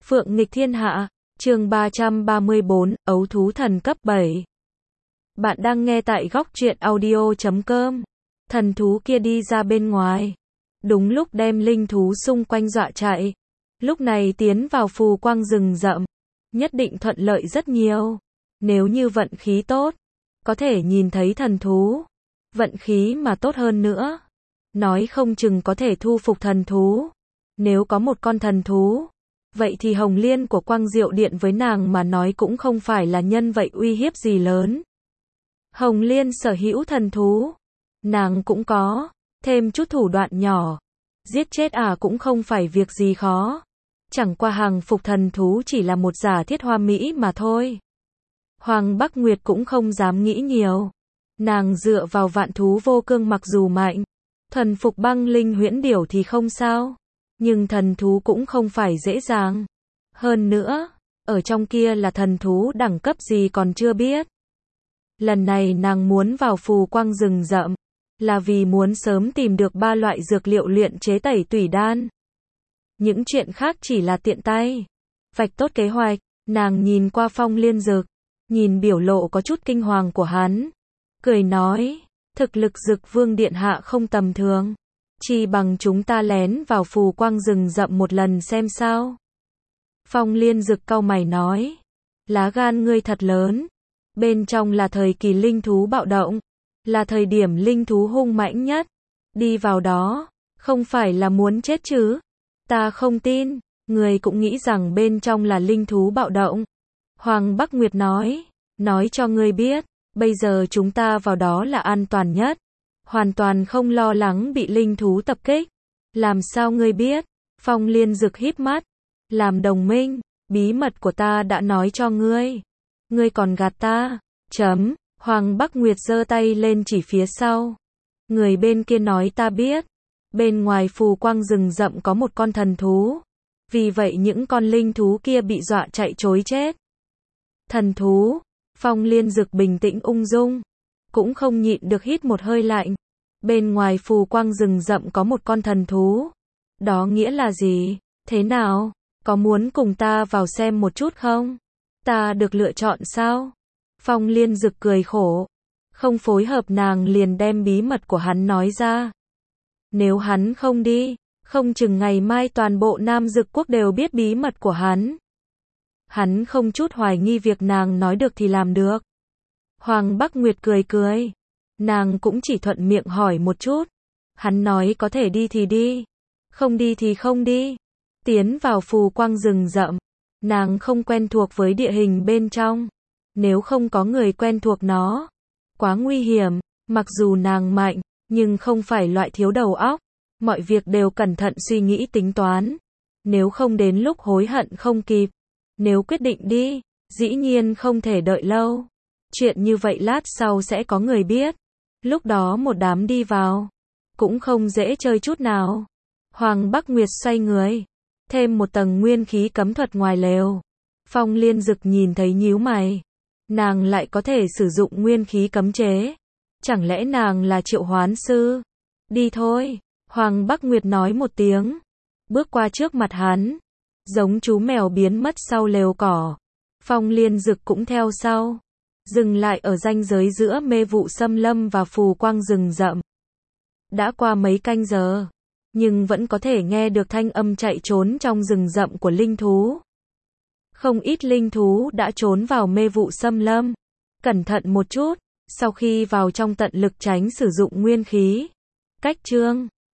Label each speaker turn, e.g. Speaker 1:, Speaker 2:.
Speaker 1: Phượng nghịch thiên hạ, chương 334, ấu thú thần cấp 7. Bạn đang nghe tại góc truyện audio.com. Thần thú kia đi ra bên ngoài. Đúng lúc đem linh thú xung quanh dọa chạy. Lúc này tiến vào phù quang rừng rậm. Nhất định thuận lợi rất nhiều. Nếu như vận khí tốt, có thể nhìn thấy thần thú. Vận khí mà tốt hơn nữa, nói không chừng có thể thu phục thần thú. Nếu có một con thần thú, vậy thì Hồng Liên của Quang Diệu Điện với nàng mà nói cũng không phải là nhân vậy uy hiếp gì lớn. Hồng Liên sở hữu thần thú, nàng cũng có, thêm chút thủ đoạn nhỏ. Giết chết cũng không phải việc gì khó. Chẳng qua hàng phục thần thú chỉ là một giả thiết hoa mỹ mà thôi. Hoàng Bắc Nguyệt cũng không dám nghĩ nhiều. Nàng dựa vào vạn thú vô cương mặc dù mạnh, thuần phục băng linh huyễn điểu thì không sao. Nhưng thần thú cũng không phải dễ dàng. Hơn nữa, ở trong kia là thần thú đẳng cấp gì còn chưa biết. Lần này nàng muốn vào phù quang rừng rậm, là vì muốn sớm tìm được 3 loại dược liệu luyện chế tẩy tủy đan. Những chuyện khác chỉ là tiện tay. Vạch tốt kế hoạch, nàng nhìn qua Phong Liên Dực, nhìn biểu lộ có chút kinh hoàng của hắn. Cười nói, thực lực Dực Vương Điện Hạ không tầm thường. Chi bằng chúng ta lén vào phù quang rừng rậm một lần xem sao. Phong Liên Dực cau mày nói, lá gan ngươi thật lớn. Bên trong là thời kỳ linh thú bạo động, là thời điểm linh thú hung mãnh nhất. Đi vào đó, không phải là muốn chết chứ? Ta không tin, ngươi cũng nghĩ rằng bên trong là linh thú bạo động. Hoàng Bắc Nguyệt nói cho ngươi biết, bây giờ chúng ta vào đó là an toàn nhất. Hoàn toàn không lo lắng bị linh thú tập kích. Làm sao ngươi biết? Phong Liên Dực híp mắt. Làm đồng minh, bí mật của ta đã nói cho ngươi. Ngươi còn gạt ta. Hoàng Bắc Nguyệt giơ tay lên chỉ phía sau. Người bên kia nói ta biết. Bên ngoài phù quang rừng rậm có một con thần thú. Vì vậy những con linh thú kia bị dọa chạy trối chết. Thần thú. Phong Liên Dực bình tĩnh ung dung. Cũng không nhịn được hít một hơi lạnh. Bên ngoài phù quang rừng rậm có một con thần thú. Đó nghĩa là gì? Thế nào? Có muốn cùng ta vào xem một chút không? Ta được lựa chọn sao? Phong Liên Dực cười khổ. Không phối hợp nàng liền đem bí mật của hắn nói ra. Nếu hắn không đi, không chừng ngày mai toàn bộ Nam Dực Quốc đều biết bí mật của hắn. Hắn không chút hoài nghi việc nàng nói được thì làm được. Hoàng Bắc Nguyệt cười. Nàng cũng chỉ thuận miệng hỏi một chút. Hắn nói có thể đi thì đi, không đi thì không đi. Tiến vào phù quang rừng rậm, nàng không quen thuộc với địa hình bên trong. Nếu không có người quen thuộc nó, quá nguy hiểm. Mặc dù nàng mạnh, nhưng không phải loại thiếu đầu óc. Mọi việc đều cẩn thận suy nghĩ tính toán. Nếu không đến lúc hối hận không kịp. Nếu quyết định đi, dĩ nhiên không thể đợi lâu. Chuyện như vậy lát sau sẽ có người biết. Lúc đó một đám đi vào, cũng không dễ chơi chút nào. Hoàng Bắc Nguyệt xoay người, thêm một tầng nguyên khí cấm thuật ngoài lều. Phong Liên Dực nhìn thấy nhíu mày. Nàng lại có thể sử dụng nguyên khí cấm chế. Chẳng lẽ nàng là triệu hoán sư? Đi thôi, Hoàng Bắc Nguyệt nói một tiếng. Bước qua trước mặt hắn, giống chú mèo biến mất sau lều cỏ. Phong Liên Dực cũng theo sau. Dừng lại ở ranh giới giữa mê vụ xâm lâm và phù quang rừng rậm. Đã qua mấy canh giờ, nhưng vẫn có thể nghe được thanh âm chạy trốn trong rừng rậm của linh thú. Không ít linh thú đã trốn vào mê vụ xâm lâm. Cẩn thận một chút, sau khi vào trong tận lực tránh sử dụng nguyên khí. Cách chương